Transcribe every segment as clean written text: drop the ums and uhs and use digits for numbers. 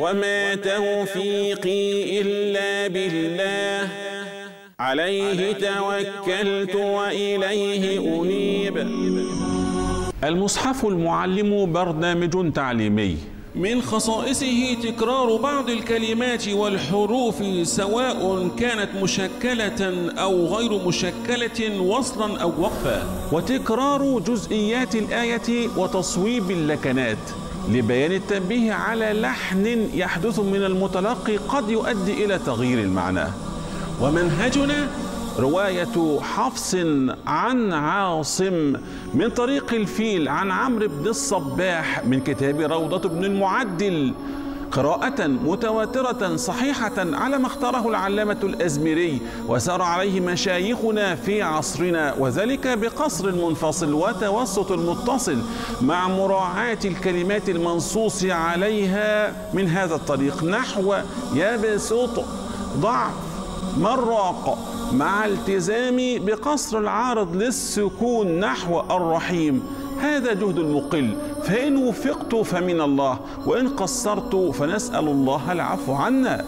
وما توفيقي إلا بالله، عليه توكلت وإليه أنيب. المصحف المعلم برنامج تعليمي من خصائصه تكرار بعض الكلمات والحروف سواء كانت مشكلة أو غير مشكلة وصلا أو وقفا، وتكرار جزئيات الآية وتصويب اللكنات لبيان التنبيه على لحن يحدث من المتلقي قد يؤدي إلى تغيير المعنى. ومنهجنا رواية حفص عن عاصم من طريق الفيل عن عمرو بن الصباح من كتاب روضة بن المعدل، قراءة متواترة صحيحة على ما اختاره العلامة الأزمري وسار عليه مشايخنا في عصرنا، وذلك بقصر المنفصل وتوسط المتصل مع مراعاة الكلمات المنصوص عليها من هذا الطريق، نحو يبسط، ضعف، مراق، مع التزام بقصر العارض للسكون نحو الرحيم. هذا جهد المقل، فإن وفقت فمن الله، وإن قصرت فنسأل الله العفو عنا.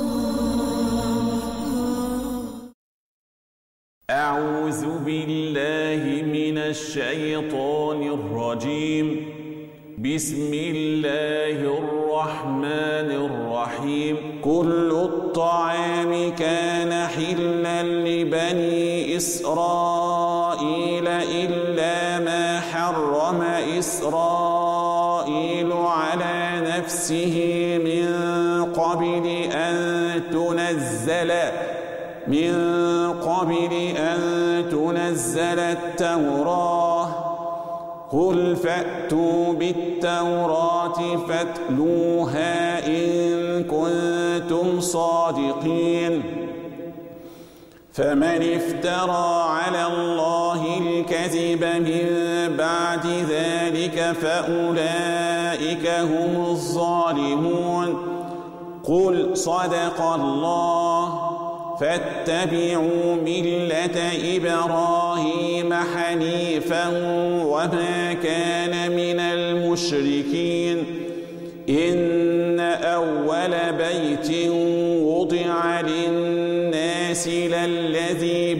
أعوذ بالله من الشيطان الرجيم. بسم الله الرحمن الرحيم. كل الطعام كان حلا لبني إسرائيل إلا ما حرم إسرائيل على نفسه من قبل أن تنزل التوراة. قل فأتوا بالتوراة فاتلوها إن كنتم صادقين. فمن افترى على الله الكذب من بعد ذلك فأولئك هم الظالمون. قل صدق الله. فاتبعوا ملة إبراهيم حنيفا وما كان من المشركين. إن أول بيت وضع للناس للذي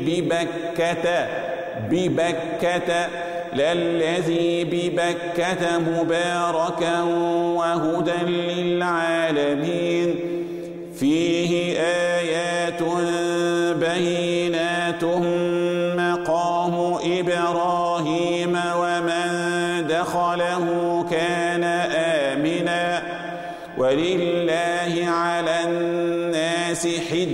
ببكة مباركا وهدى للعالمين. فيه آيات بينات مقام إبراهيم ومن دخله كان آمنا. ولله على الناس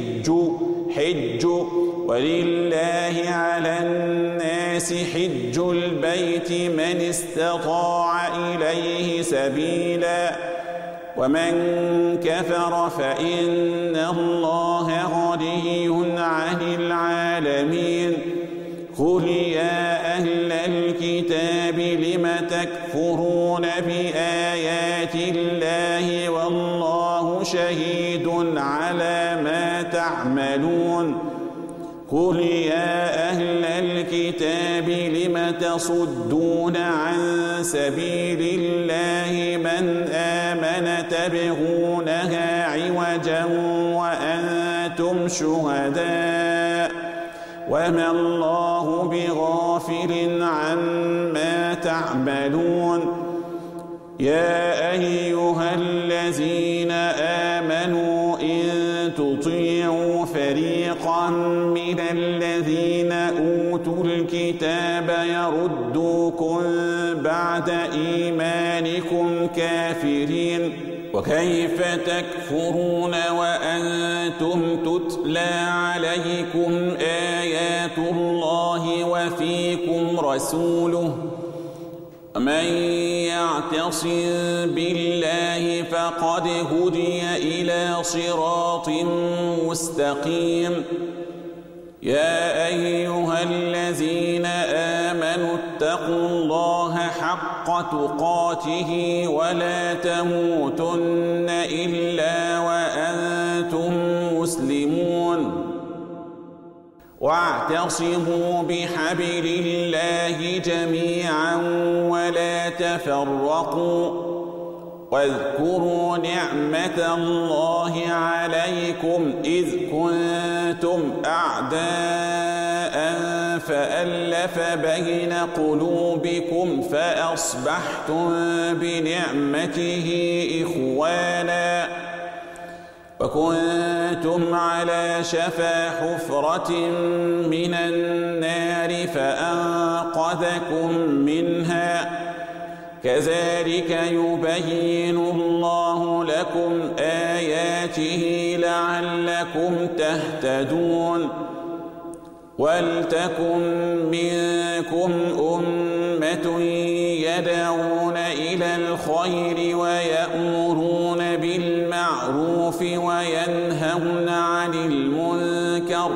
حج البيت من استطاع إليه سبيلا. ومن كفر فإن الله غني عن العالمين. قل يا أهل الكتاب لم تكفرون بآيات الله والله شهيد على ما تعملون. قل يا أهل الكتاب لم تصدون عن سبيل الله من آمن تبغونها عوجا وأنتم شهداء وما الله بغافل عما تعملون. يا أيها الذين آمنوا إن تطيعوا فريقا من الذين أوتوا الكتاب يردوكم بعد إيمانكم كافرين. وكيف تكفرون وأنتم تتلى عليكم آيات الله وفيكم رسوله. من يعتصم بالله فقد هدي إلى صراط مستقيم. يا أيها الذين آمنوا اتقوا الله حق تقاته ولا تموتن إلا وأنتم مسلمون. واعتصموا بحبل الله جميعا ولا تفرقوا. واذكروا نعمة الله عليكم إذ كنتم أعداء فألف بين قلوبكم فأصبحتم بنعمته إخوانا وكنتم على شفا حفرة من النار فأنقذكم منها كذلك يبين الله لكم آياته لعلكم تهتدون ولتكن منكم أمة يدعون إلى الخير ويأمرون بالمعروف وينهون عن المنكر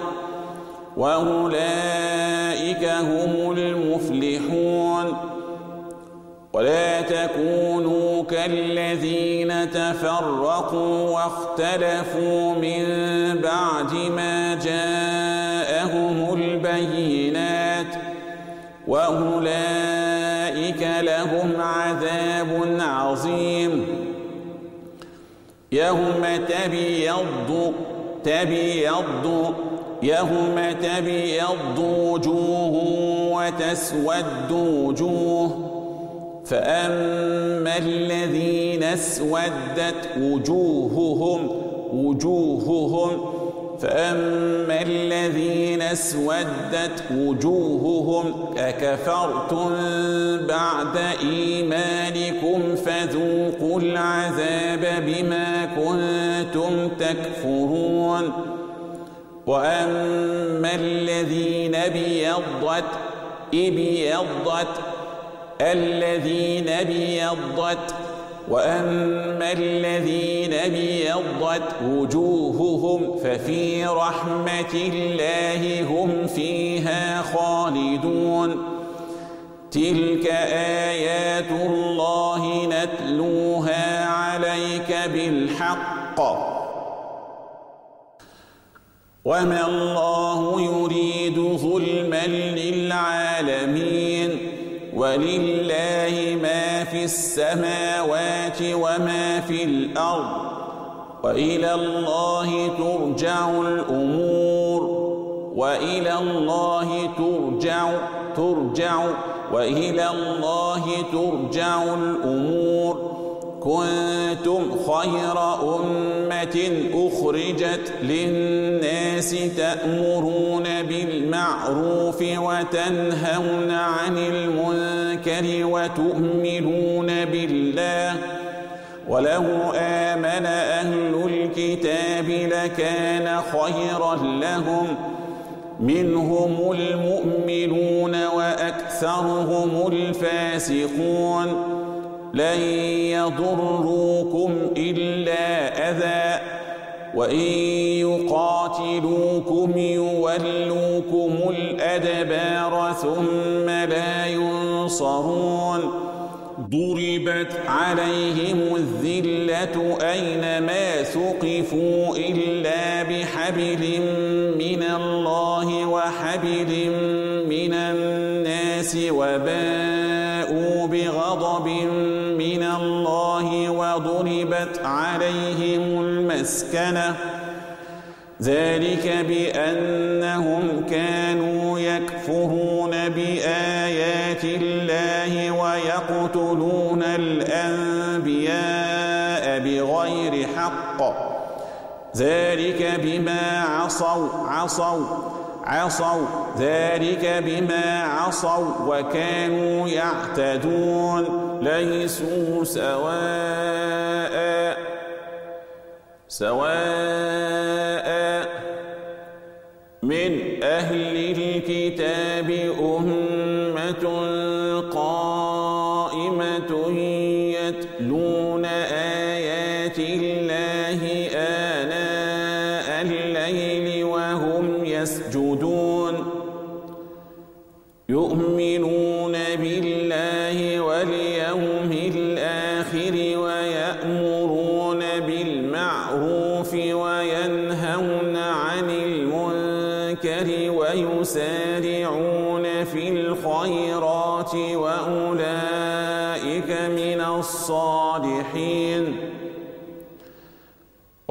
وأولئك هم المفلحون ولا تكونوا كالذين تفرقوا واختلفوا من بعد ما جاءهم البينات وأولئك لهم عذاب عظيم يوم تبيض وجوه وتسود وجوه فأما الذين اسودت وجوههم أكفرتم بعد إيمانكم فذوقوا العذاب بما كنتم تكفرون وأما الذين ابيضت وجوههم ففي رحمة الله هم فيها خالدون تلك آيات الله نتلوها عليك بالحق وما الله يريد ظلما للعالمين ولله ما في السماوات وما في الأرض وإلى الله ترجع الأمور وإلى الله ترجع الأمور كنتم خير أمة أخرجت للناس تأمرون بالمعروف وتنهون عن المنكر وتؤمنون بالله ولو آمن أهل الكتاب لكان خيرا لهم منهم المؤمنون وأكثرهم الفاسقون لن يضروكم إلا أذى وإن يقاتلوكم يولوكم الأدبار ثم لا ينصرون ضربت عليهم الذلة أينما ثقفوا إلا بحبل من الله وحبل من الناس وباءوا بغضب من الله وضربت عليهم المسكنة ذلك بأنهم كانوا يكفرون بآيات الله ويقتلون الأنبياء بغير حق ذلك بما عصوا وكانوا يعتدون ليسوا سواء من أهل الكتاب أمة قائمة يتلون آيات الله آناء الليل وهم يسجدون يؤمنون بالله واليوم الآخر ويأمرون بالمعروف وينهون عن المنكر ويسارعون في الخيرات وأولئك من الصالحين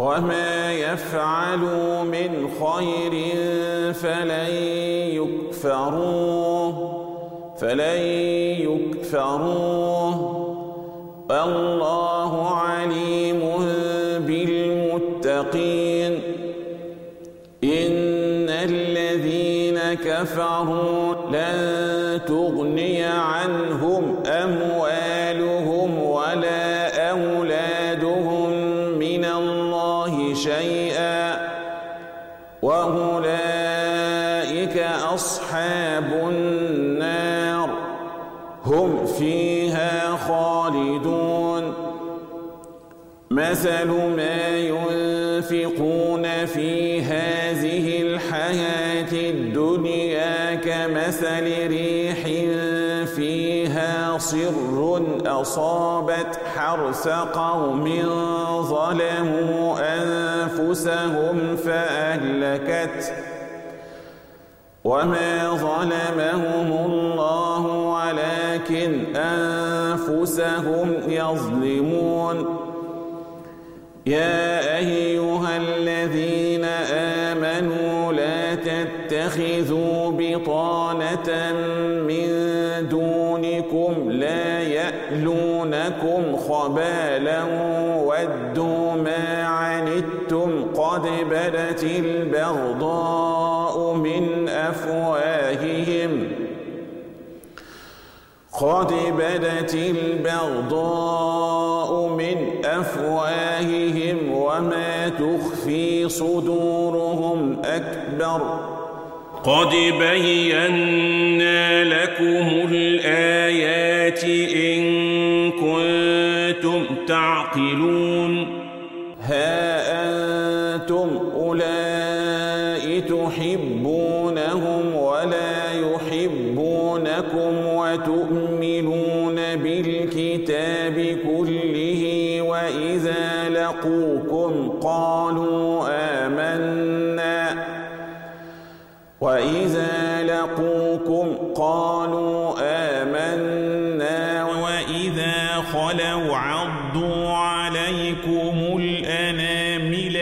وما يفعلوا من خير فلن يكفروه والله عليم بالمتقين. إن الذين كفروا لن تغني عنهم أموالهم ولا أولادهم من الله شيئا وأولئك أصحاب النار هم فيها خالدون. مثل ما ينفقون في هذه الحياة الدنيا كمثل ريح فيها صر أصابت حرث قوم ظلموا أنفسهم فأهلكته وما ظلمهم الله ولكن أنفسهم يظلمون. يا أيها الذين آمنوا لا تتخذوا بطانة من دونكم لا يألونكم خبالا ودوا ما عنتم قد بدت البغضاء من أفواههم وما تخفي صدورهم أكبر. قد بينا لكم الآيات إن كنتم تعقلون. ها أنتم أولئك تحبونهم ولا يحبونكم وتؤمنون بالكتاب كله وإذا لقوكم قالوا آمنا وإذا خلوا عضوا عليكم الأنامل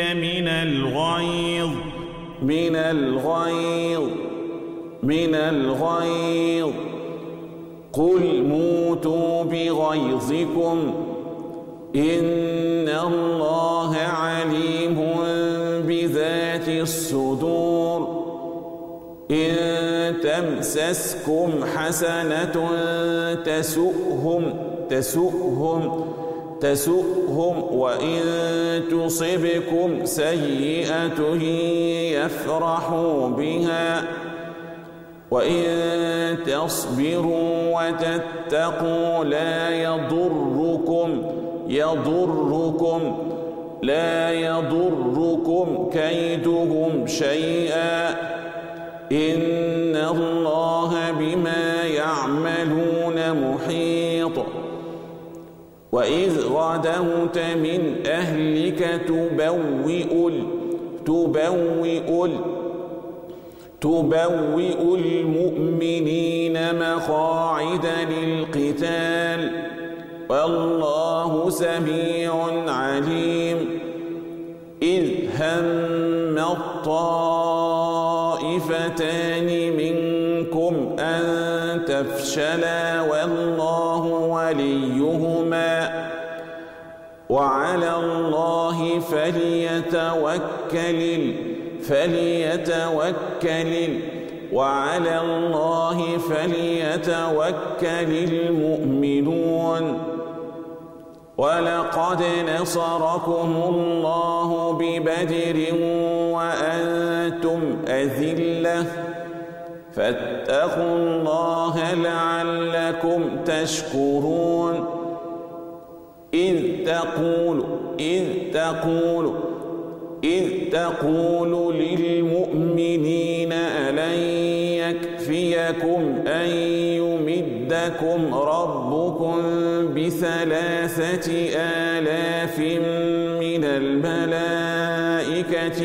من الغيظ قل موتوا بغيظكم إن الله عليم بذات الصدور. إن تمسسكم حسنة تسؤهم وإن تصبكم سيئة يفرحوا بها وإن تصبروا وتتقوا لا يضركم كيدهم شيئا إن الله بما يعملون محيط. وإذ غدوت من أهلك تبوئ المؤمنين مقاعد للقتال والله سميع عليم. إذ هم الطائفتان منكم أن تفشلا والله وليهما وعلى الله فليتوكل المؤمنون. ولقد نصركم الله ببدر وأنتم أذلة فاتقوا الله لعلكم تشكرون. إذ تقول للمؤمنين ألن يكفيكم أن يمدكم ربكم ب3,000 من الملائكة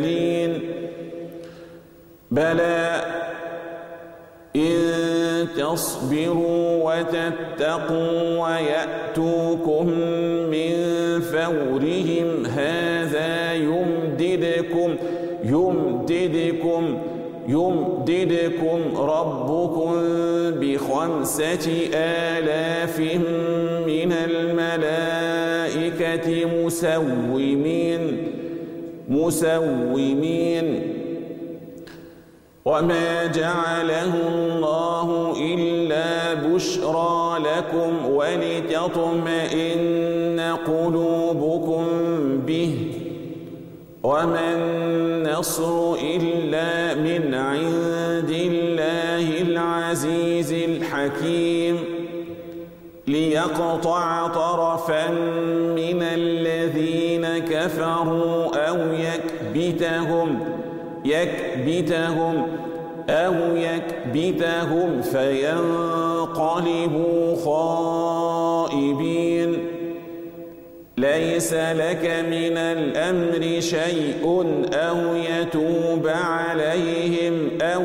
منزلين بلى إن تصبروا وتتقوا ويأتوكم من فورهم هذا يمددكم ربكم ب5,000 من الملائكة مسومين وما جعله الله إلا بشرى لكم ولتطمئن قلوبكم به وما النصر إلا من عند الله العزيز الحكيم ليقطع طرفا من الذين كفروا أو يكبتهم فينقلبوا خائبين ليس لك من الأمر شيء أو يتوب عليهم أو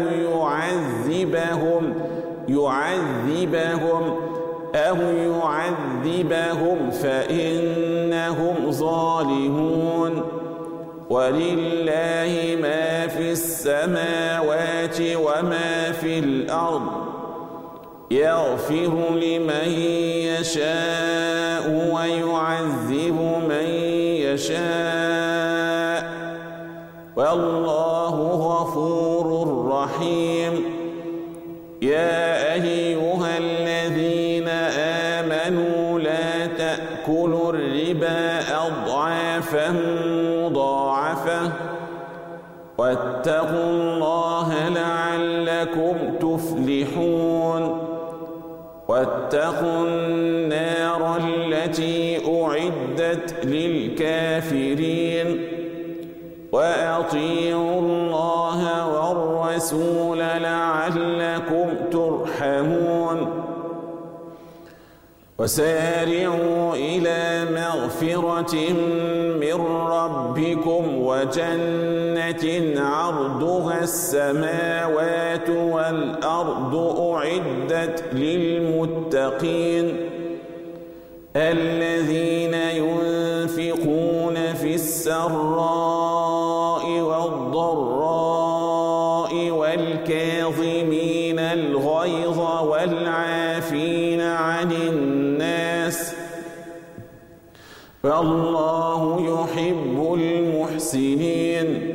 يعذبهم فإنهم ظالمون ولله ما في السماوات وما في الأرض يغفر لمن يشاء ويعذب من يشاء والله غفور رحيم يا أيها الذين آمنوا لا تأكلوا الربا أضعافا مضاعفة واتقوا الله لعلكم تفلحون واتقوا النار التي أعدت للكافرين وأطيعوا الله والرسول لعلكم ترحمون وسارعوا إلى مغفرة من ربكم وجنة عرضها السماوات والأرض أعدت للمتقين الذين ينفقون في السراء والضراء والكاظمين الغيظ والعافين عن الناس فالله يحب المحسنين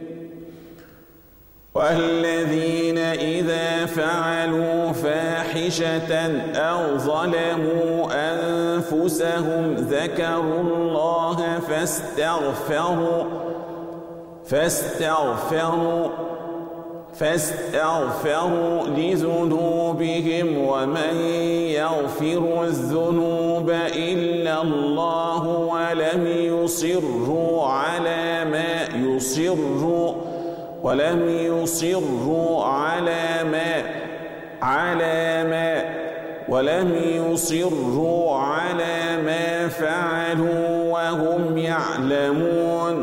والذين إذا فعلوا فاحشة أو ظلموا أنفسهم ذكروا الله فاستغفروا لذنوبهم ومن يغفر الذنوب إلا الله ولم يصروا على ما فعلوا وهم يعلمون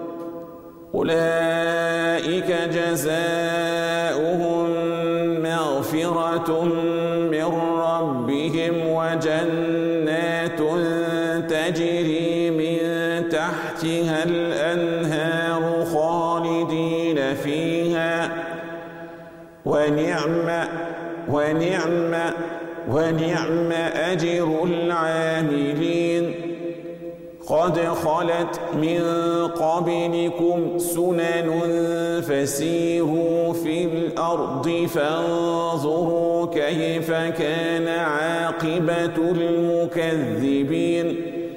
أولئك جزاؤهم مغفرة من ربهم وجنات تجري من تحتها الأنهار خالدين فيها ونعم أجر العاملين قد خلت من قبلكم سنن فسيروا في الأرض فانظروا كيف كان عاقبة المكذبين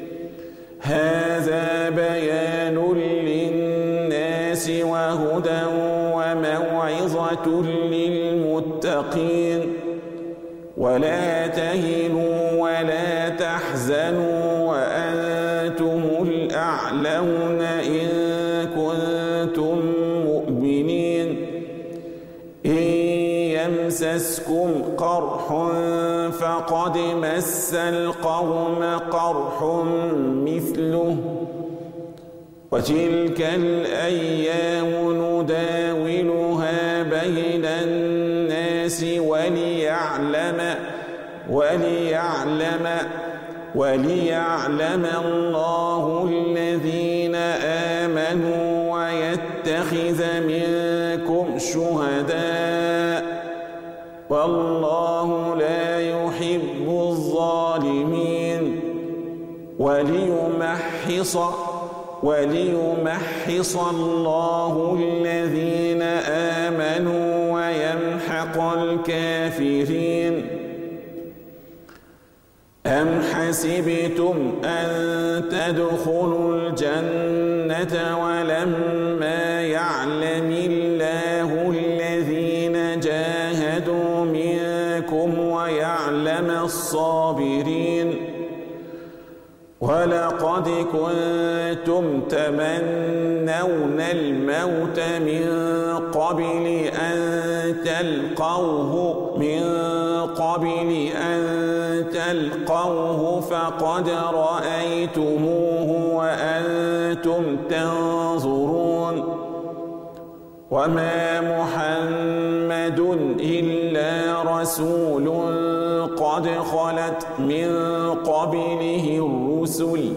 هذا بيان للناس وهدى وموعظة للمتقين ولا تهنوا ولا تحزنوا وأنتم الأعلون إن كنتم مؤمنين إن يمسسكم قرح فقد مس القوم قرح مثله وتلك الأيام نداولها بين الناس الناس وليعلم الله الذين آمنوا ويتخذ منكم شهداء والله لا يحب الظالمين وليمحص الله الذين آمنوا ويمحق الكافرين. أم حسبتم أن تدخلوا الجنة ولما يعلم الله الذين جاهدوا منكم ويعلم الصابرين ولقد كنتم تمنون الموت من قبل أن تلقوه فقد رأيتموه وأنتم تنظرون وما محمد إلا رسول قد خلت من قبله الرسل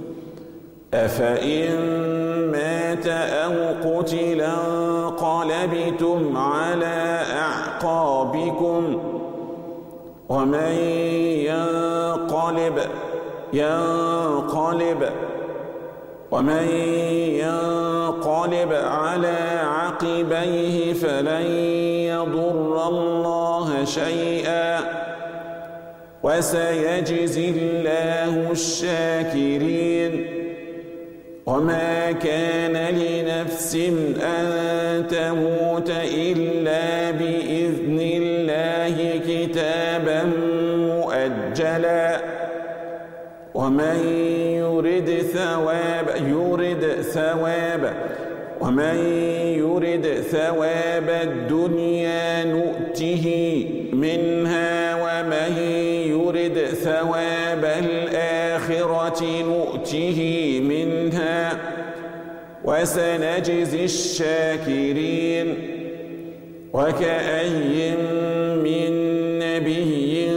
أفإن مات أو قتل انقلبتم على أعقابكم ومن ينقلب على عقبيه فلن يضر الله شيئا وسيجزي الله الشاكرين. وما كان لنفس أن تموت إلا بإذن الله كتابا مؤجلا ومن يرد ثواب الدنيا نؤته منها ومن يرد ثواب الآخرة نؤته منها وسنجزي الشاكرين. وكأي من نبي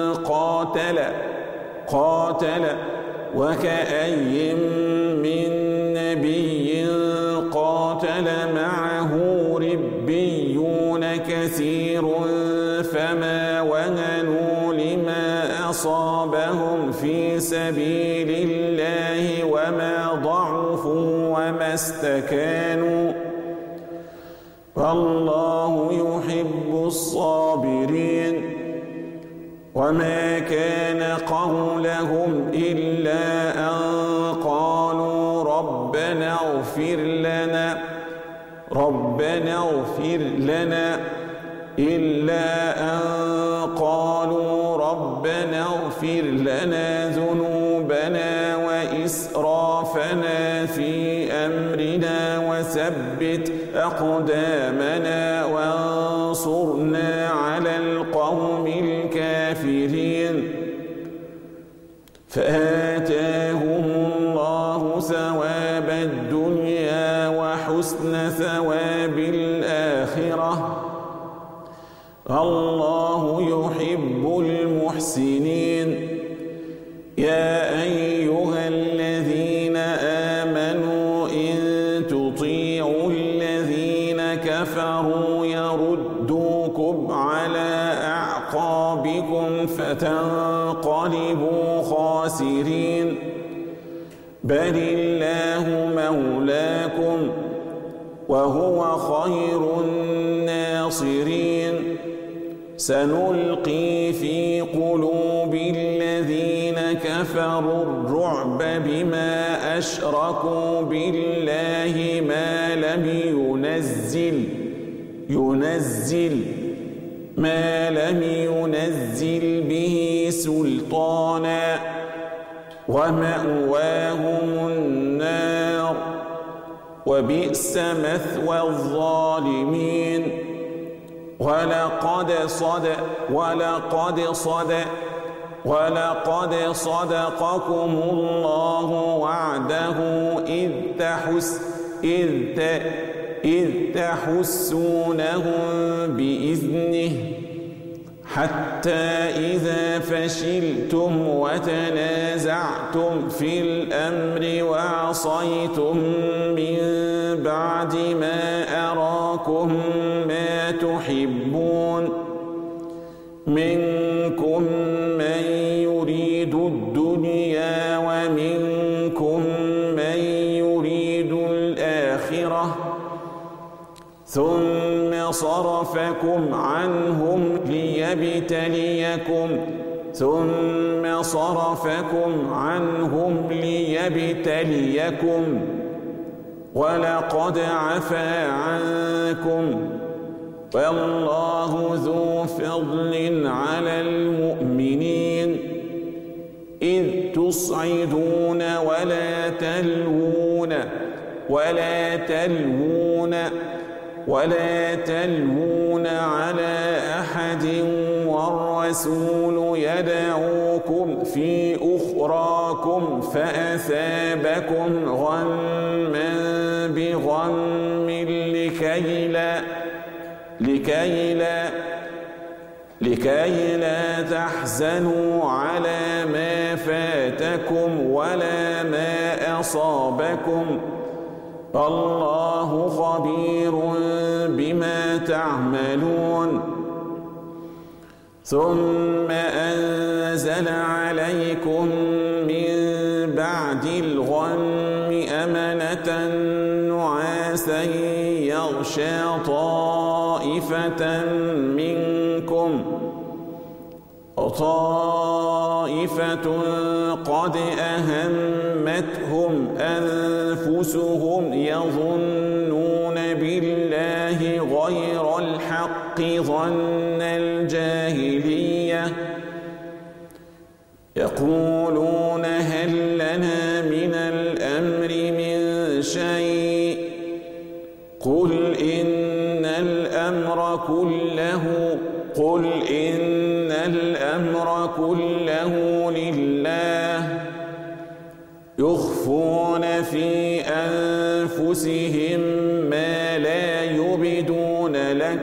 قاتل معه ربيون كثير فما وهنوا لما أصابهم في سبيل الله وما ضعفوا وما استكانوا والله يحب الصابرين. وما كان قولهم إلا أن قالوا ربنا اغفر لنا ذنوبنا وإسرافنا في أمرنا وثبت أقدامنا وانصرنا على القوم الكافرين. فآتاهم الله ثواب الدنيا وحسن ثواب الآخرة الله يحب المحسنين. يا أيها الذين آمنوا إن تطيعوا الذين كفروا يردوكم على أعقابكم فتنقلبوا خاسرين بل الله مولاكم وهو خير الناصرين. سنلقي في قلوب الذين كفروا الرعب بما أشركوا بالله ما لم ينزل به سلطانا ومأواهم النار وبئس مثوى الظالمين. ولقد صدقكم الله وعده إذ تحسونهم بإذنه حتى إذا فشلتم وتنازعتم في الأمر وعصيتم من بعد ما أراكم ما تحبون منكم من يريد الدنيا ومنكم من يريد الآخرة ثم صرفكم عنهم ليبتليكم ولقد عفا عنكم والله ذو فضل على المؤمنين إذ تصعدون ولا تلوون على أحد والرسول يدعوكم في أخراكم فأثابكم غما بغم لكي لا تحزنوا على ما فاتكم ولا ما أصابكم الله خبير بما تعملون ثم أنزل عليكم من بعد الغم أمنة نعاسا يغشى طائفة منكم وطائفة قد أهمتهم أنفسهم يظنون بالله غير الحق ظن الجاهلية يقولون هل لنا من الأمر من شيء قل إن الأمر كله لله يخفون في أنفسهم ما لا يبدون لك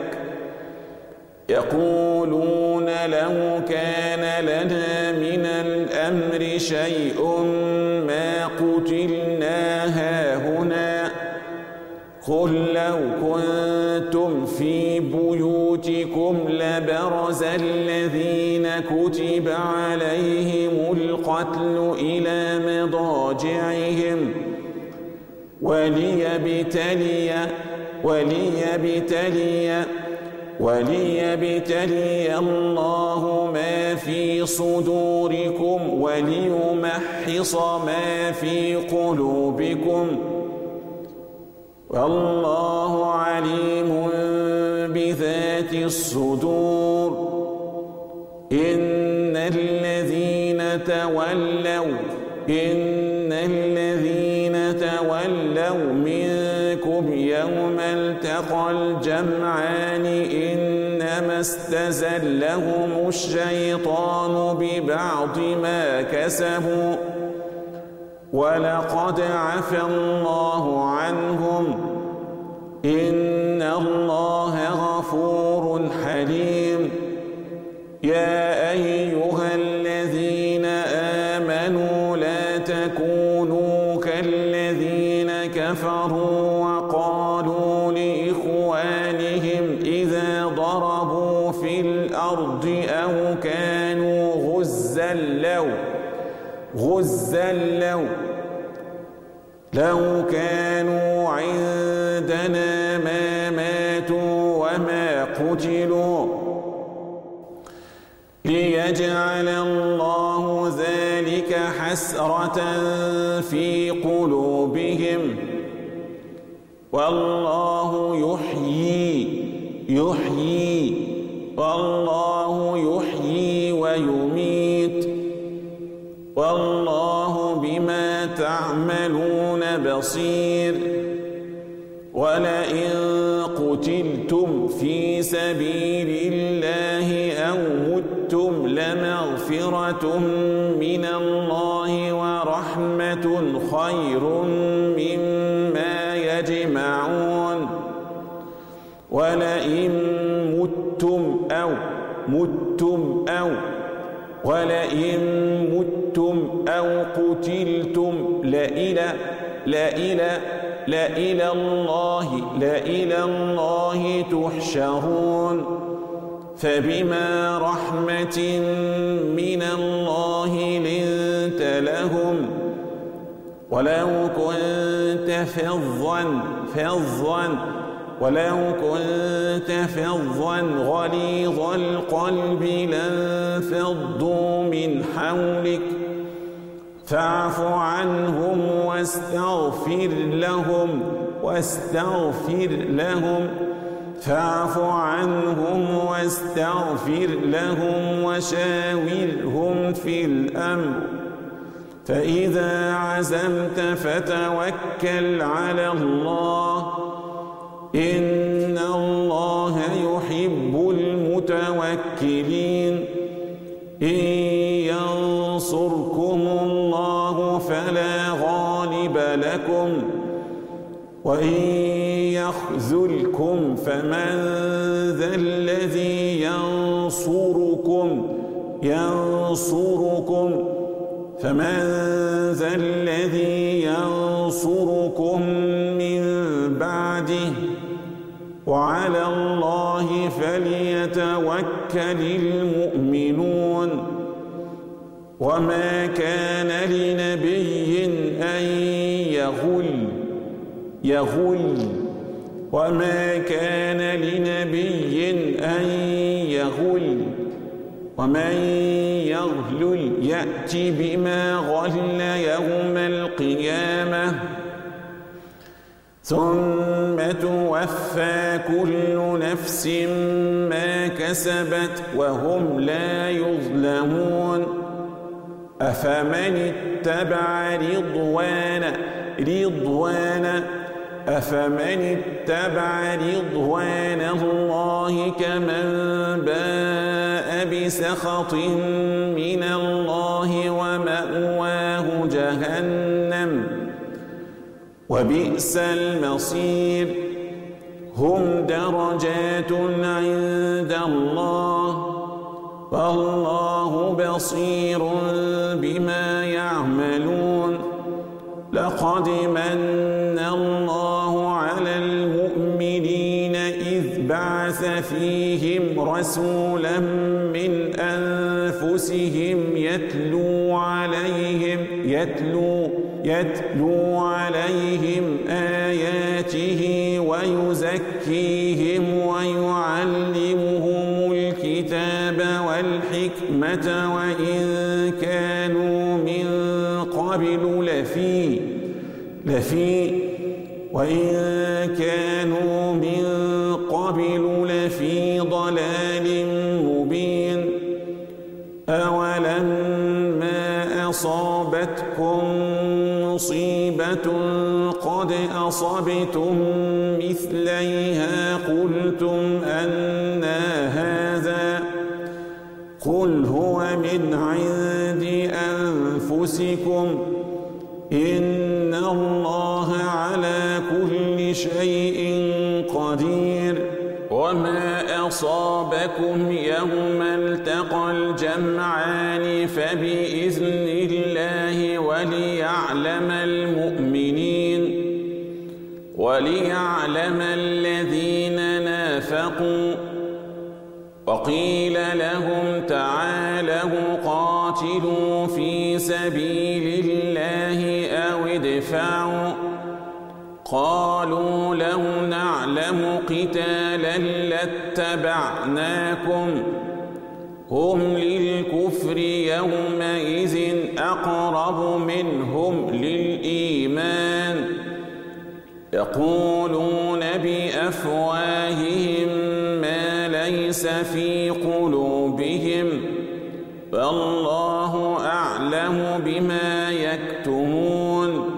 يقولون لو كان لنا من الأمر شيء ما قتلنا هاهنا قل لو كنتم في بيوتكم لبرز الذين كتب عليهم القتل إلى مضاجعهم وليبتلي الله ما في صدوركم وليمحص ما في قلوبكم والله عليم بذات الصدور إن الذين تولوا منكم يوم التقى الجمعان إنما استزلهم الشيطان ببعض ما كسبوا ولقد عفا الله عنهم إن الله غفور حليم يا أيها الذين آمنوا لا تكونوا كالذين كفروا وقالوا لإخوانهم إذا ضربوا في الأرض أو كانوا غزا لو كانوا عندنا ما ماتوا وما قتلوا ليجعل الله ذلك حسرة في قلوبهم والله يحيي ويميت والله بما تعملون بصير ولئن قتلتم في سبيل الله أو متم لمغفرة من الله ورحمة خير مما يجمعون متم أو ولئن متم أو قتلتم لإلى الله تحشرون فبما رحمة من الله لنت لهم ولو كنت فظا غليظ القلب لانفضوا من حولك فاعف عنهم واستغفر لهم وشاورهم في الأمر فإذا عزمت فتوكل على الله إن الله يحب المتوكلين إن ينصركم الله فلا غالب لكم وإن يخذلكم فمن ذا الذي ينصركم من بعده وعلى الله فليتوكل المؤمنون وما كان لنبي أن يغل ومن يغلل يأت بما غل يوم القيامة ثم توفى كل نفس ما كسبت وهم لا يظلمون أفمن اتبع رضوان الله كمن باء بسخط من الله ومأواه جهنم وبئس المصير هم درجات عند الله والله بصير بما يعملون لقد من الله على المؤمنين إذ بعث فيهم رسولا من أنفسهم يتلو عليهم آياته ويزكيهم ويعلمهم الكتاب والحكمة وإن كانوا من قبل لفي ضلال مبين أولما أصابتكم مصيبة قد أصبتم مثليها قلتم أنى هذا قل هو من عند أنفسكم إن الله على كل شيء قدير وما أصابكم يوم التقى الجمعان فبإذن الله وليعلم الذين نافقوا وقيل لهم تعالوا قاتلوا في سبيل الله أو ادفعوا قالوا لو نعلم قتالا لاتبعناكم هم للكفر يومئذ أقرب منهم للإيمان يقولون بأفواههم ما ليس في قلوبهم فالله أعلم بما يكتمون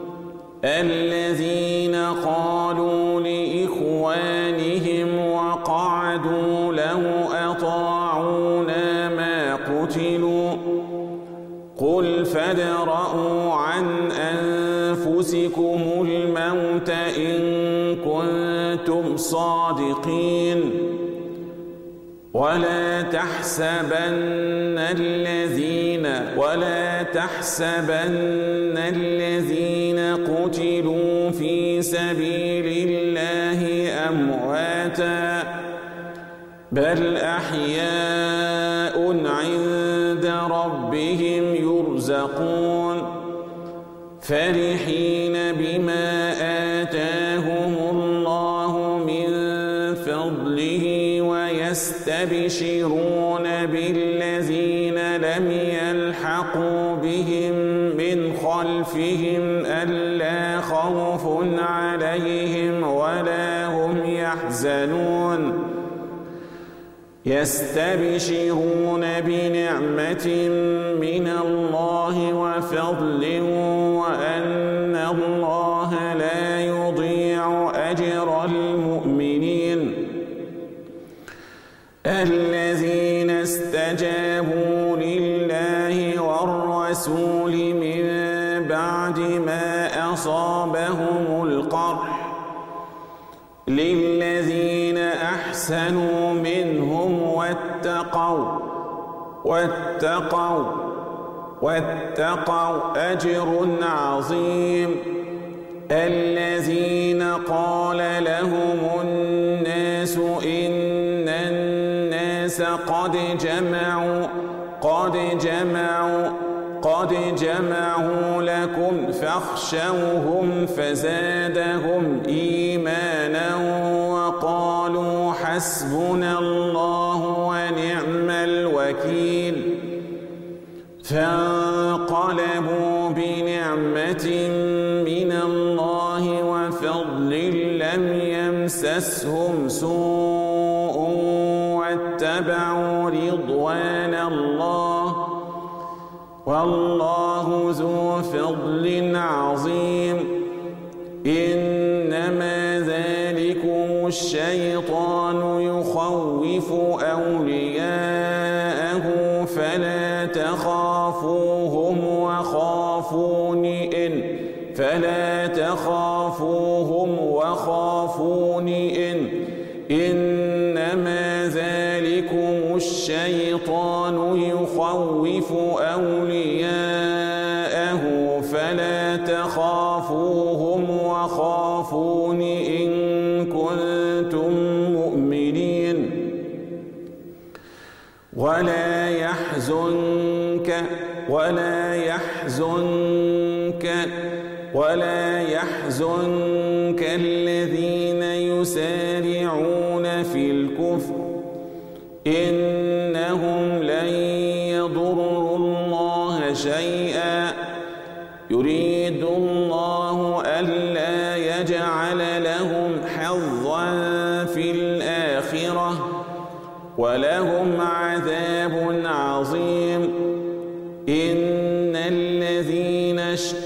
الذين قالوا لإخوانهم وقعدوا لو أطاعونا ما قتلوا قل فادرءوا عن أنفسكم الموت إن كنتم صادقين ولا تحسبن الذين قتلوا في سبيل الله أمواتا بل أحياء عند ربهم يرزقون فرحين بما آتاهم الله من فضله ويستبشرون بالذين لم يلحقوا بهم من خلفهم ألا خوف عليهم ولا هم يحزنون يستبشرون بنعمة من الله وفضل وأن الله لا يضيع أجر المؤمنين الذين استجابوا لله والرسول من بعد ما أصابهم القرح للذين أحسنوا منهم واتقوا أجر عظيم الذين قال لهم الناس إن الناس قد جمعوا لكم فاخشوهم فزادهم إيمانا وقالوا حسبنا الله ونعم الوكيل فانقلبوا بنعمة من الله وفضل لم يمسسهم سوء واتبعوا رضوان الله والله ذو فضل عظيم إنما ذلكم الشيطان يخوف أولياءه فلا تخافوهم وخافوني إنما ذلكم الشيطان يخوف أولياءه فلا تخافوهم وخافون إن كنتم مؤمنين ولا يحزنك الذين يسارعون في الكفر إنهم لن يضروا الله شيئا يريد الله ألا يجعل لهم حظا في الآخرة ولهم عذاب عظيم إن الذين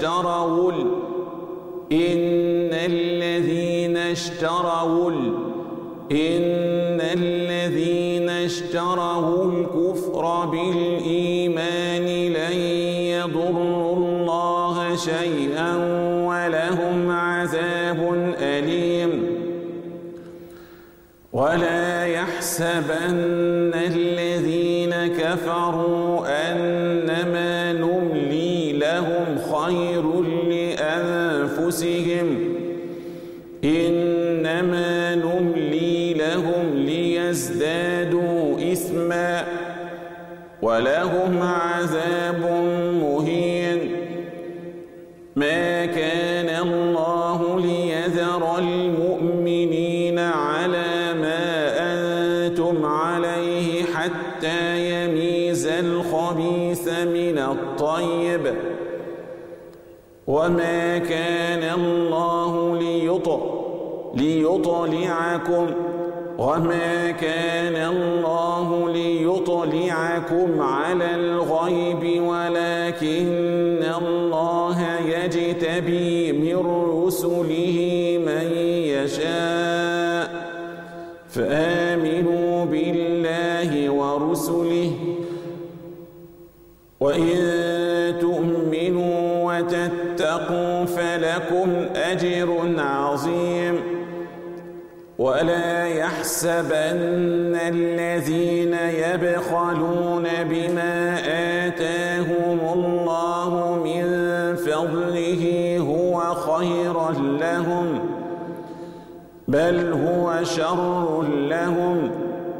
اشتروا الكفر بالإيمان لن يضروا الله شيئا ولهم عذاب أليم ولا يحسبن الذين كفروا أنما نملي لهم خير لأنفسهم إنما نملي لهم ليزدادوا إثما ولهم عذاب مهين ما كان الله ليذر المؤمنين على ما أنتم عليه حتى يميز الخبيث من الطيب وما كان الله ليطلعكم على الغيب ولكن الله يجتبي من رسله من يشاء فآمنوا بالله ورسله وإن تؤمنوا وتتقوا فلكم أجر عظيم ولا يحسبن الذين يبخلون بما آتاهم الله من فضله هو خيرا لهم، بل هو شر لهم،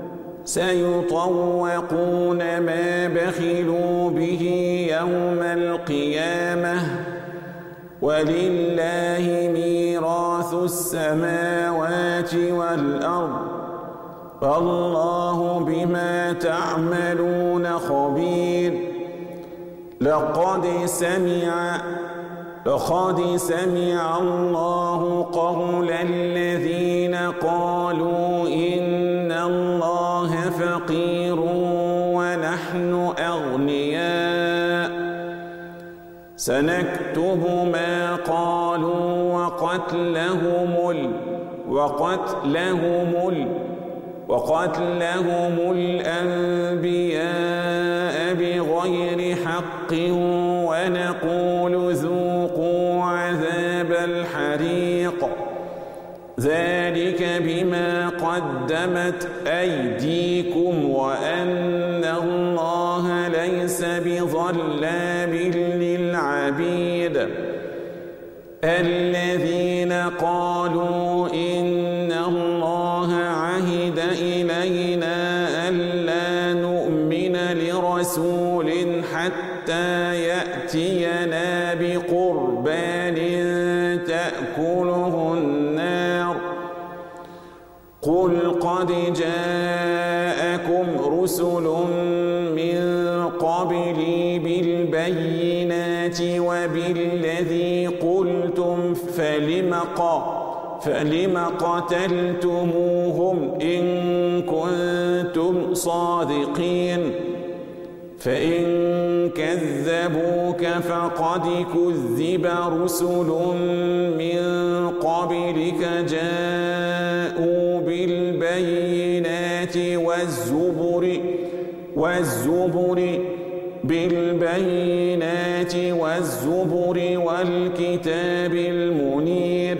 سيطوقون ما بخلوا به يوم القيامة، ولله ميراث السماوات والأرض، والله بما تعملون خبير. لقد سمع الله قول الذين قالوا إن الله فقير ونحن أغنياء، سنكتب ما قالوا وقتلهم الأنبياء بغير حق، ونقول ذوقوا عذاب الحريق، ذلك بما قدمت أيديكم وأن الله ليس بظلام للعبيد. الذين قالوا إن الله عهد إلينا ألا نؤمن لرسول حتى يأتينا بقربان تأكله النار، قل قد جاءكم رسل من قبلي بالبينات وبالذي قلتم فلم قتلتموهم إن كنتم صادقين، فإن كذبوك فقد كذب رسل من قبلك جاءوا بالبينات والزبر والكتاب المنير.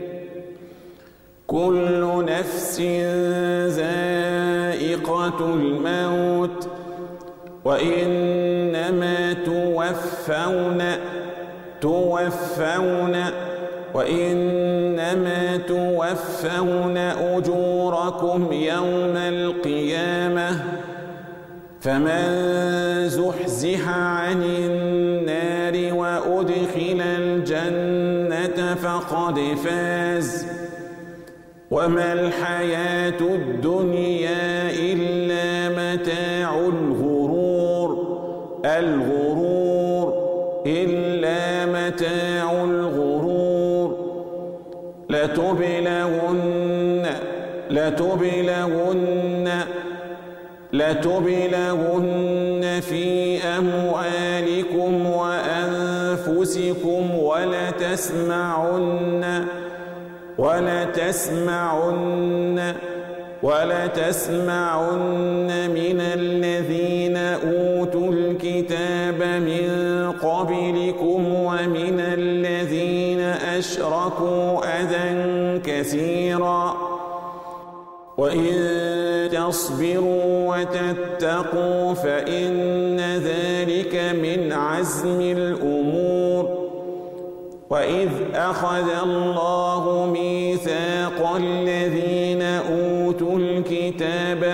كل نفس ذائقة الموت، وإنما توفون أجوركم يوم القيامة، فمن زحزح عن النار وأدخل الجنة فقد فاز، وما الحياة الدنيا إلا متاع الغرور. لتبلغن في أموالكم وأنفسكم ولتسمعن من الذين أوتوا الكتاب من قبلكم ومن الذين أشركوا أذى كثيرا، وإن تصبروا وتتقوا فإن ذلك من عزم الأمور. وإذ أخذ الله ميثاق الذين أوتوا الكتاب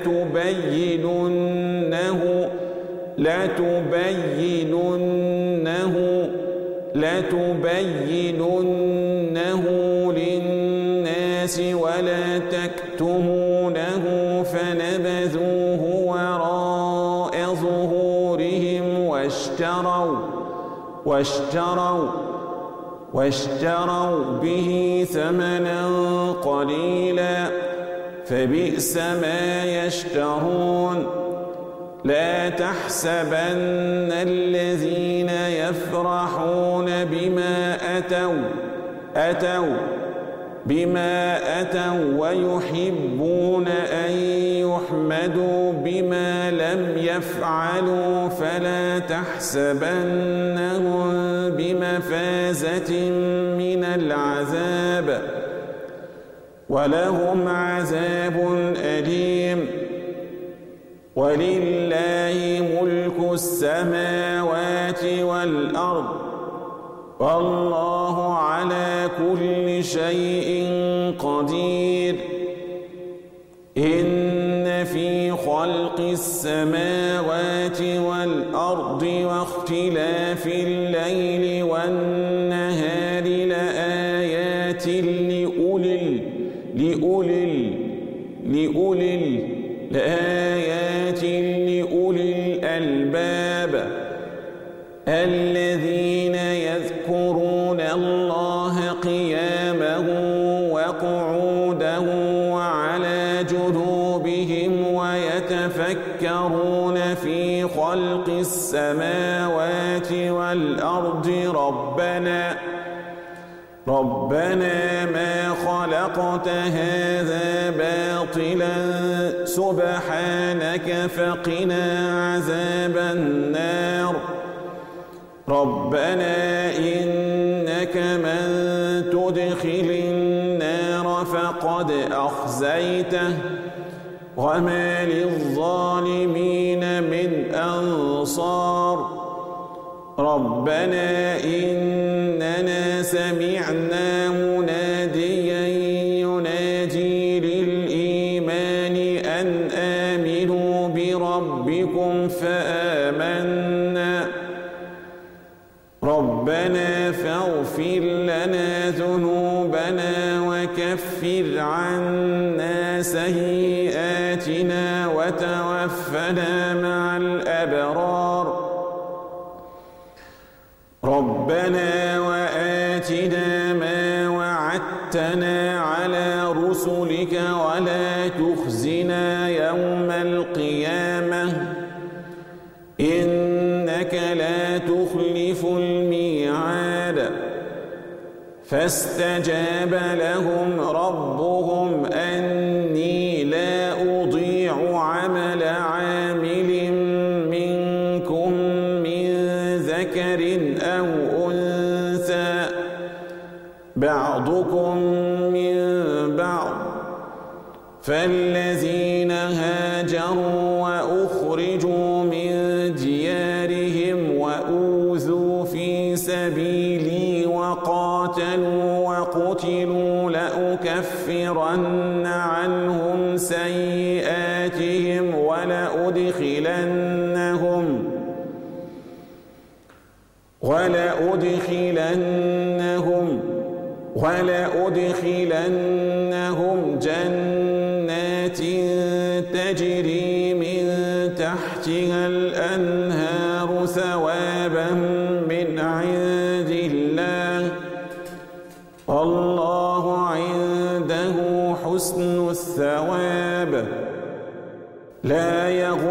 لتبيننه للناس ولا تكتمونه، فنبذوه وراء ظهورهم واشتروا به ثمنا قليلا، فبئس ما يشترون. لا تحسبن الذين يفرحون بما أتوا ويحبون أن يحمدوا بما لم يفعلوا، فلا تحسبنهم بمفازة من العذاب، ولهم عذاب أليم. ولله ملك السماوات والأرض والله على كل شيء قدير. إن في خلق السماوات والأرض واختلاف الليل والنهار لآيات لأولي الألباب الذين يذكرون الله قياما وقعودا وعلى جنوبهم ويتفكرون في خلق السماوات والأرض ربنا ما خلقت هذا باطلا سبحانك فقنا عذاب النار. ربنا إنك من تدخل النار فقد أخزيته وما للظالمين من أنصار. ربنا إننا سمعنا مناديا ينادي للإيمان أن آمنوا بربكم فآمنا. ربنا فاغفر لنا ذنوبنا وكفر عنا سيئاتنا وتوفنا مع الأبرار. ربنا وآتنا ما وعدتنا على رسلك ولا تخزنا يوم القيامة إنك لا تخلف الميعاد. فاستجاب لهم ربهم أني لا أضيع عمل عامل منكم من ذكر أو أنثى بعضكم من بعض. فالذين هاجروا وأخرجوا من ديارهم وأوذوا في سبيلي وقاتلوا وقتلوا لأكفرن عنهم سيئاتهم ولأدخلنهم جنات تجري من تحتها الأنهار ثوابا من عند الله والله عنده حسن الثواب. لا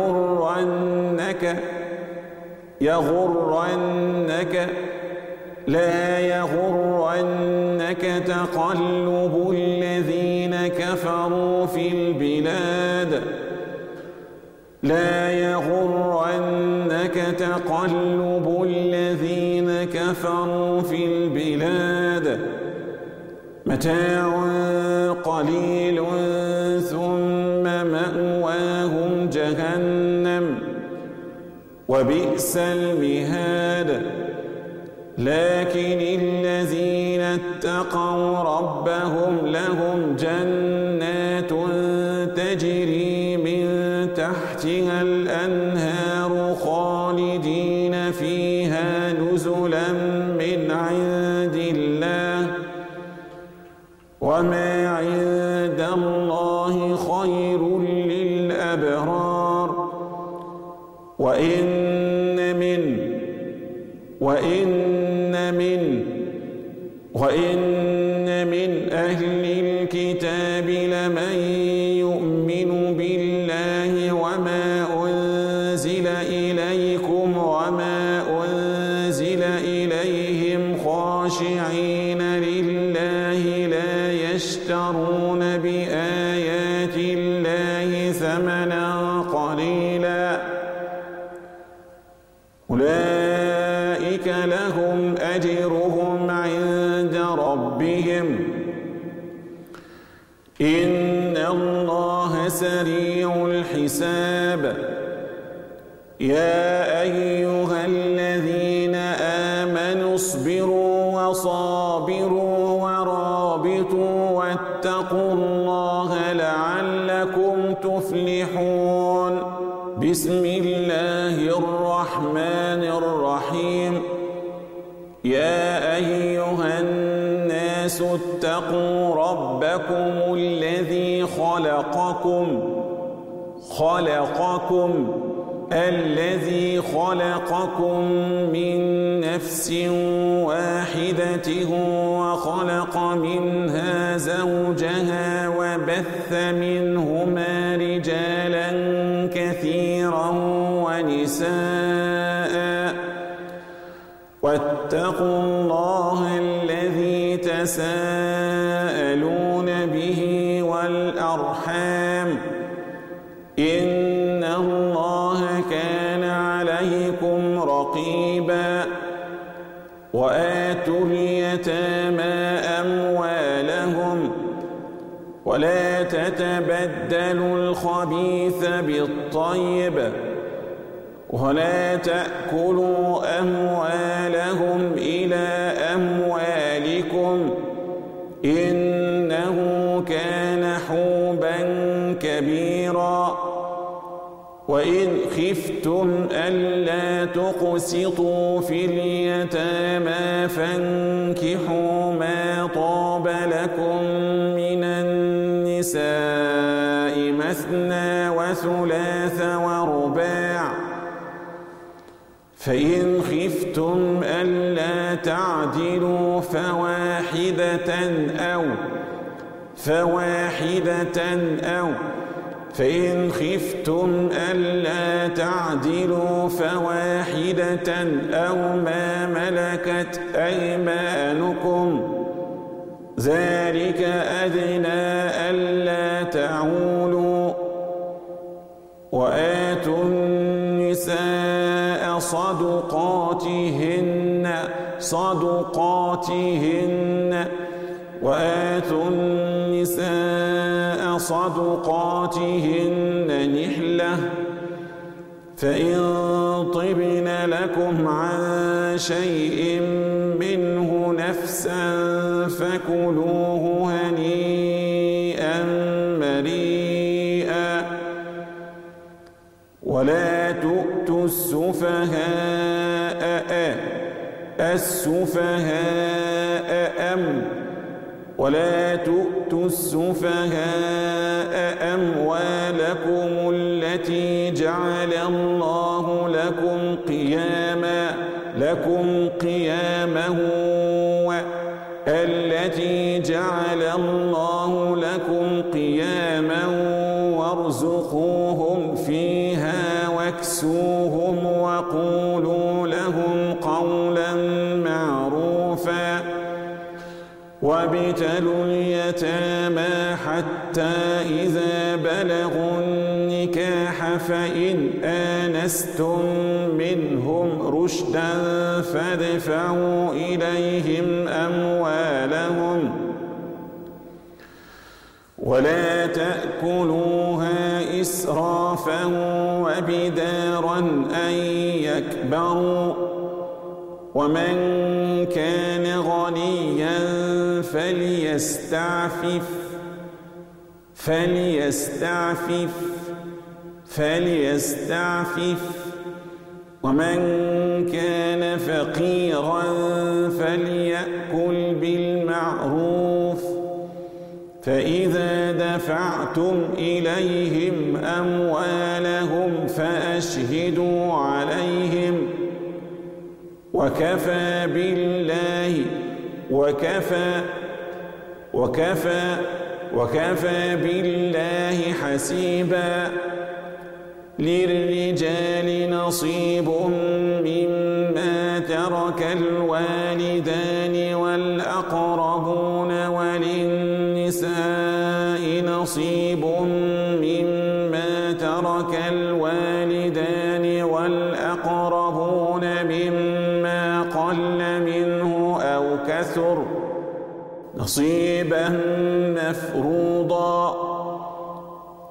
يغرنك تقلب الذين كفروا في البلاد. لا يغرنك تقلب الذين كفروا في البلاد. متاع قليل ثم مأواهم جهنم وبئس المهاد. لكن الذين اتقوا ربهم لهم جنات تجري من تحتها الأنهار خالدين فيها نزلا من عند الله وما عند الله خير للأبرار. وإن من أهل الكتاب لمن يؤمن بالله وما أنزل إليكم وما أنزل إليهم خاشعين لله لا يشترون بآيات الله ثمنا قليلا أولئك لهم أجرهم عند ربهم إن الله سريع الحساب. يا أيها الذين آمنوا اصبروا وصابروا ورابطوا واتقوا الله لعلكم تفلحون. بسم الله الرحمن الرحيم. يا أيها الناس اتقوا ربكم الذي خلقكم من نفس واحدة وخلق منها زوجها وبث منهما رجالا كثيرا ونساء واتقوا الله الذي تساءلون به والأرحام إن الله كان عليكم رقيبا. وآتوا اليتامى أموالهم ولا تتبدلوا الخبيث بالطيب ولا تأكلوا أموالهم إلى أموالكم إنه كان حوبا كبيرا. وإن خفتم ألا تقسطوا في اليتامى فانكحوا ما طاب لكم من النساء مثنى وثلاث ورباع. فإن خفتم ألا تعدلوا فواحدة أو ما ملكت أيمانكم ذلك أدنى ألا تعولوا. وآتوا النساء صدقاتهن نحلة فإن طبن لكم عن شيء منه نفسا فكلوه هنيئا مريئا. ولا تؤتوا السفهاء أموالكم التي جعل الله لكم قياما وارزقوهم فيها واكسوهم وقولوا لهم قولا معروفا. وابتلوا اليتامى حتى إذا بلغوا النكاح فإن آنستم منهم رشدا فادفعوا إليهم أموالهم ولا تأكلوها إسرافا وبدارا أن يكبروا. ومن كان غنيا فليستعفف ومن كان فقيرا فليأكل بالمعروف. فإذا دفعتم إليهم أموالهم فأشهدوا عليهم وكفى بالله حسيبا. للرجال نصيب مما ترك الوالدان والأقربون وللنساء نصيب مما ترك الوالدان والأقربون مما قل منه أو كثر نصيبا مفروضا.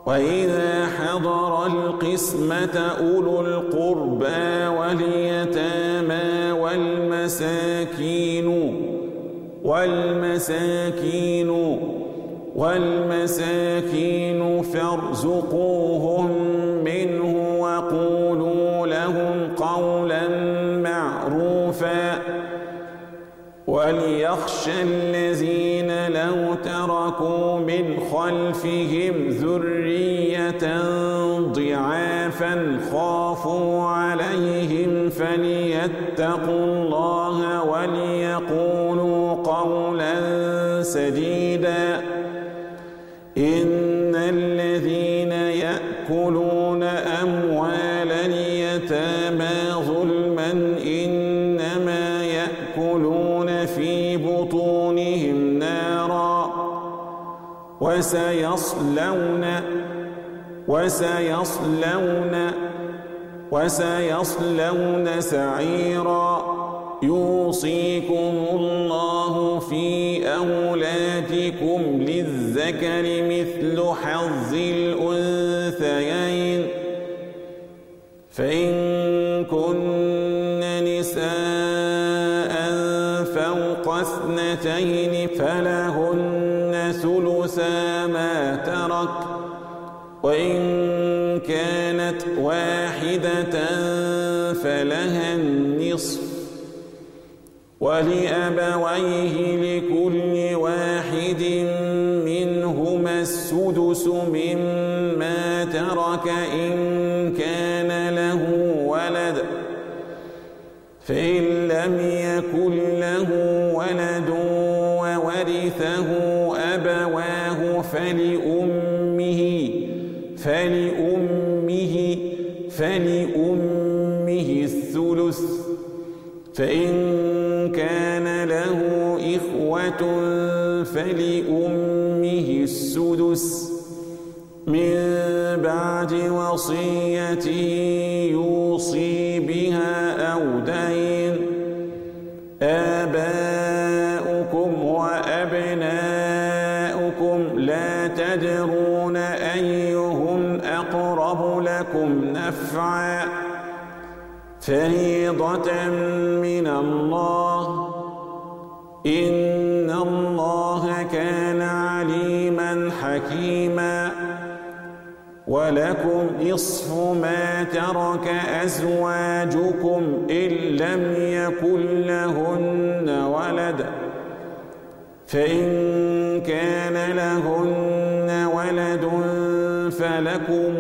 وإذا حضر القسمة أولو القربى واليتامى والمساكين فارزقوهم منه وقولوا لهم قولا معروفا وليخشى الذين لو تركوا من خلفهم ذرية ضعافا خافوا عليهم فليتقوا الله وليقولوا قولا سديدا إن الذين يأكلون أموال اليتامى ظلما إنما يأكلون في بطونهم نارا وسيصلون سعيرا يوصيكم الله في أولادكم للذكر مثل حظ الأنثيين فإن كن نساء فوق 2 فلهن ثلثا ما ترك وإن كانت واحدة فلها النصف ولأبويه لكل واحد منهما السدس مما ترك إن كان له ولد فإن لم يكن له ولد وورثه أبواه فلأمه الثلث فإن كان له إخوة فلأمه السدس من بعد وصية يوصي بها أو دين آباؤكم وأبناؤكم لا تدرون أيهم أقرب لكم نفعا فريضة من الله إن الله كان عليما حكيما ولكم نصف ما ترك أزواجكم إن لم يكن لهن ولد فإن كان لهن ولد فلكم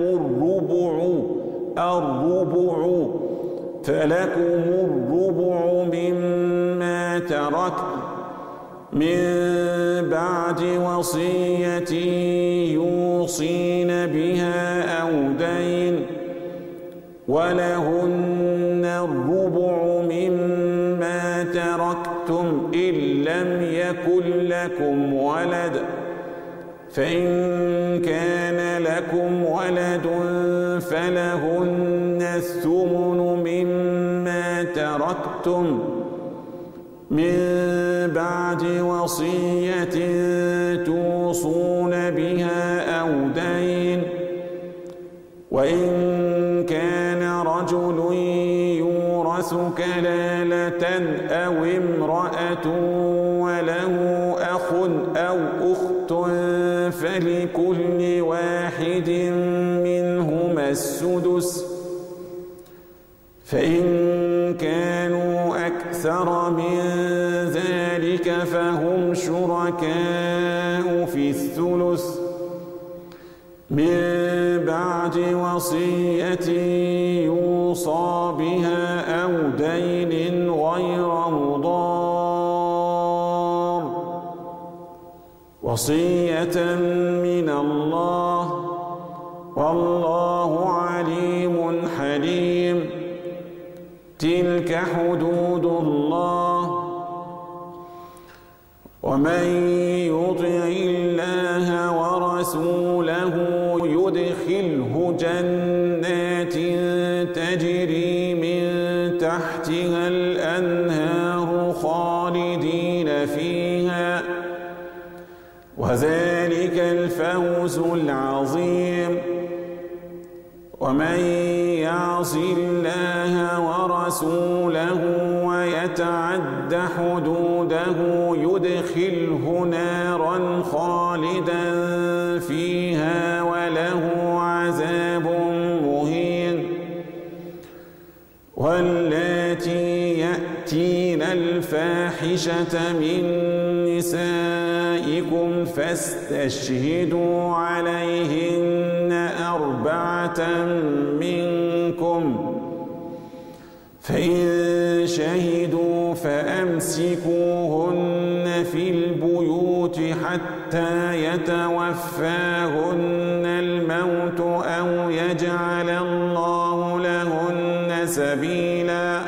الربع مما تركتم من بعد وصية يوصين بها أو دين ولهن الربع مما تركتم إن لم يكن لكم ولد فإن كان لكم ولد فلهن الثمن مما تركتم من بعد وصية توصون بها أو دين وإن كان رجل يورث كلالة أو امرأة وله أخ أو أخت فلكل واحد منهما السدس فإن كانوا أكثر من ذلك فهم شركاء في الثلث من بعد وصية يوصى بها أو دين غير مضار وصية من الله والله عليم حليم تلك حدود الله ومن يطع الله ورسوله يدخله جنات تجري من تحتها الأنهار خالدين فيها وذلك الفوز العظيم. ومن يعص الله ورسوله ويتعد حدوده يدخله نارا خالدا فيها وله عذاب مهين. واللاتي يأتين الفاحشة من نسائكم فاستشهدوا عليهن 4 منكم، فإن شهدوا فأمسكوهن في البيوت حتى يتوفاهن الموت أو يجعل الله لهن سبيلا.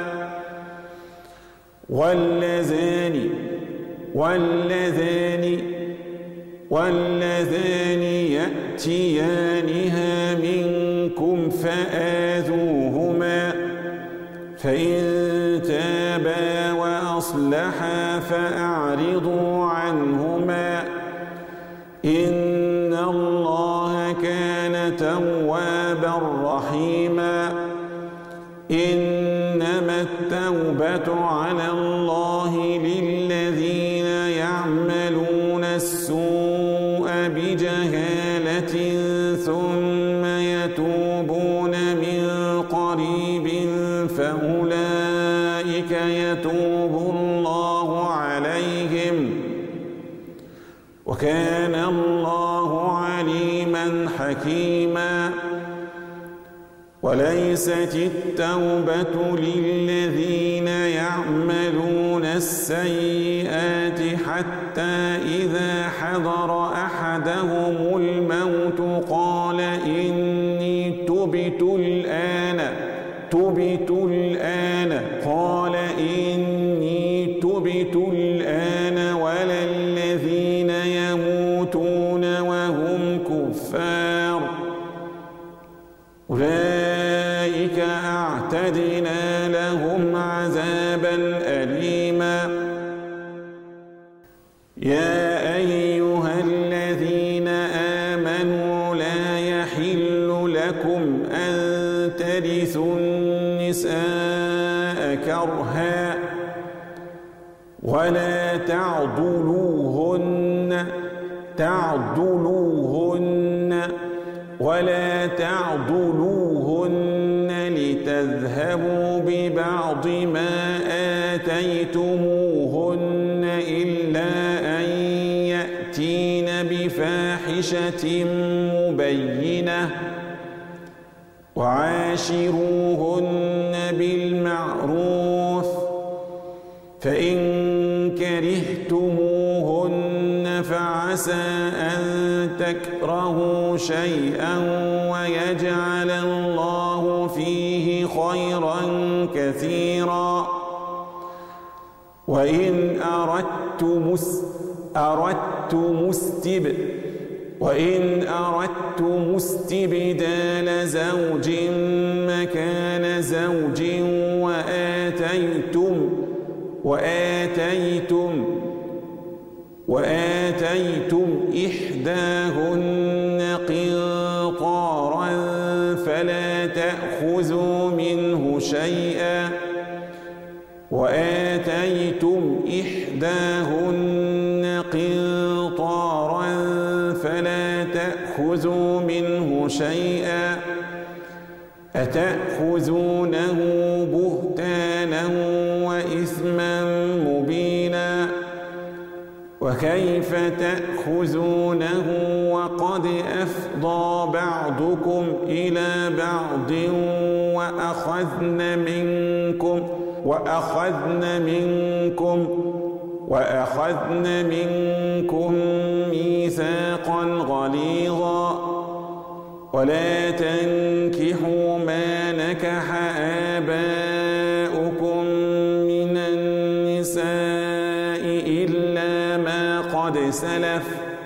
واللذان يأتيانها منكم فآذوهما، فإن تابا وأصلحا فأعرضوا عنهما، إن الله كان توابا رحيما. إنما التوبة على الله للذين يعملون السوء بجهالة ثم يتوبون من قريب فأولئك يتوب الله عليهم، وكان الله عليما حكيما. وليست التوبة للذين يعملون السيئات حتى إذا حضر أحدهم الموت قال إني تبت الآن ولا الذين يموتون وهم كفار، أولئك أعتدنا لهم عذابا أليما. يا أيها الذين آمنوا لا يحل لكم أن ترثوا النساء كرها ولا تعضلوهن لتذهبوا ببعض ما آتيتموهن إلا أن يأتين بفاحشة مبينة، وعاشروهن بالمعروف، فإن كرهتموهن فعسى أن تكرهوا شيئا ويجعل الله فيه خيرا كثيرا. وإن أردتم استبدال زوج مكان زوج وآتيتم إحداهن قنطارا فلا تأخذوا منه شيئا أتأخذونه بهتانا وإثما مبينا. وكيف تأخذونه وقد أفضى بعضكم إلى بعض وأخذن منكم ميثاقا غليظا. ولا تنكحوا ما نكح آباؤكم من النساء إلا ما قد سلف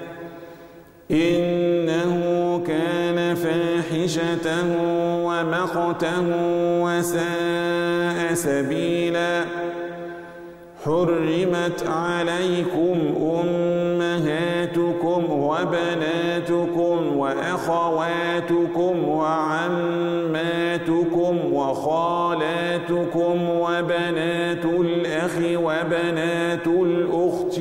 إنه كان فاحشة ومقتا وساء سبيلا. حرمت عليكم أمهاتكم وبناتكم وأخواتكم وعماتكم وخالاتكم وبنات الأخ وبنات الأخت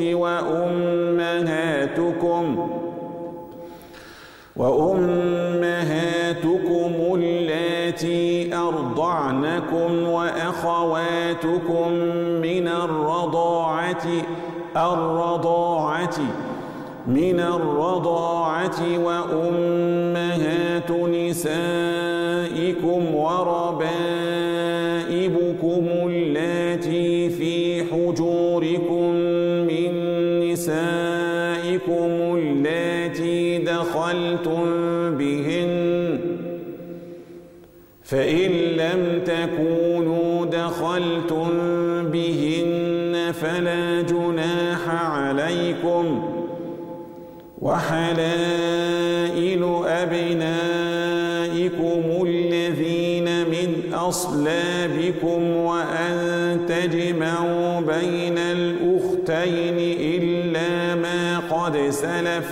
وأمهاتكم اللاتي أرضعنكم وأخواتكم من الرضاعة وأمهات نسائكم وربائبكم اللاتي في حجوركم من نسائكم اللاتي دخلتم بهن فإن لم تكونوا دخلتم بهن فلا جناح عليكم وحلائل أبنائكم الذين من أصلابكم وأن تجمعوا بين الأختين إلا ما قد سلف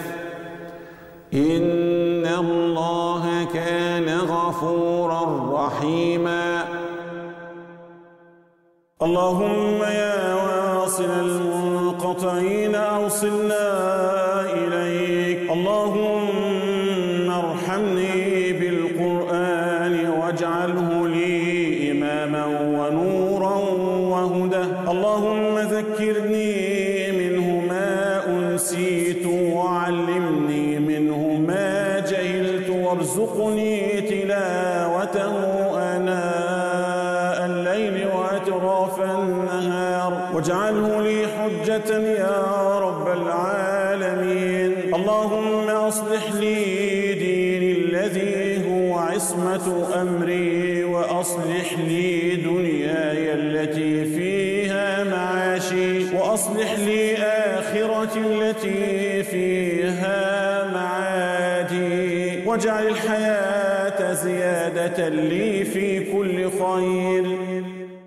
إن الله كان غفورا رحيما. اللهم يا واصل المنقطعين أوصلنا إليك. اللهم ارحمني بالقرآن واجعله لي إماما ونورا وهدى. اللهم ذكرني منه ما أنسيت وعلمني منه ما جهلت وارزقني تلاوته آناء الليل وأطراف النهار واجعله لي حجة يا رب العالمين. اللهم أصلح لي ديني الذي هو عصمة أمري وأصلح لي دنياي التي فيها معاشي وأصلح لي آخرتي التي فيها معادي واجعل الحياة زيادة لي في كل خير